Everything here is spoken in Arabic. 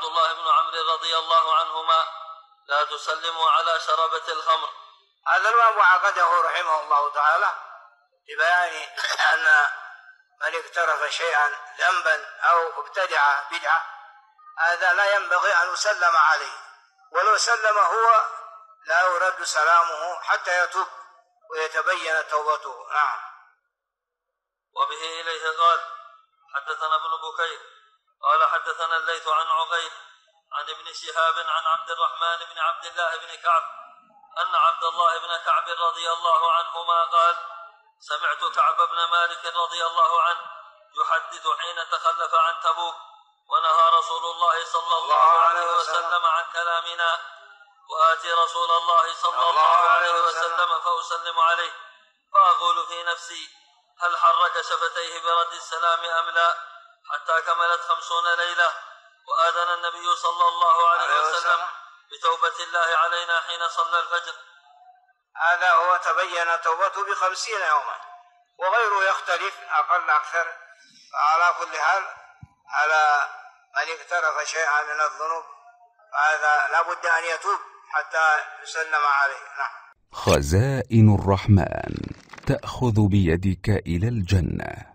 عبد الله بن عمرو رضي الله عنهما: لا تسلموا على شربة الخمر. هذا الباب عقده رحمه الله تعالى لبيان أن من اقترف شيئا ذنبا أو ابتدع بدعة هذا لا ينبغي أن يسلم عليه، ولو سلم هو لا يرد سلامه حتى يتوب ويتبين توبته. نعم. وبه إليه قال: حدثنا ابن بكير قال حدثنا الليث عن عقيل عن ابن شهاب عن عبد الرحمن بن عبد الله بن كعب أن عبد الله بن كعب رضي الله عنهما قال: سمعت كعب بن مالك رضي الله عنه يحدث حين تخلف عن تبوك ونهى رسول الله صلى الله عليه وسلم عن كلامنا، وآتي رسول الله صلى الله عليه وسلم فأسلم عليه فأقول في نفسي: هل حرك شفتيه برد السلام أم لا؟ حتى كملت 50 ليلة، وآذن النبي صلى الله عليه وسلم بتوبة الله علينا حين صلى الفجر. هذا هو تبين توبته ب50 يوما، وغيره يختلف أقل أكثر. فعلى كل حال على من اقترف شيئا من الذنوب هذا لا بد أن يتوب حتى يسلم عليه. نعم. خزائن الرحمن تأخذ بيدك إلى الجنة.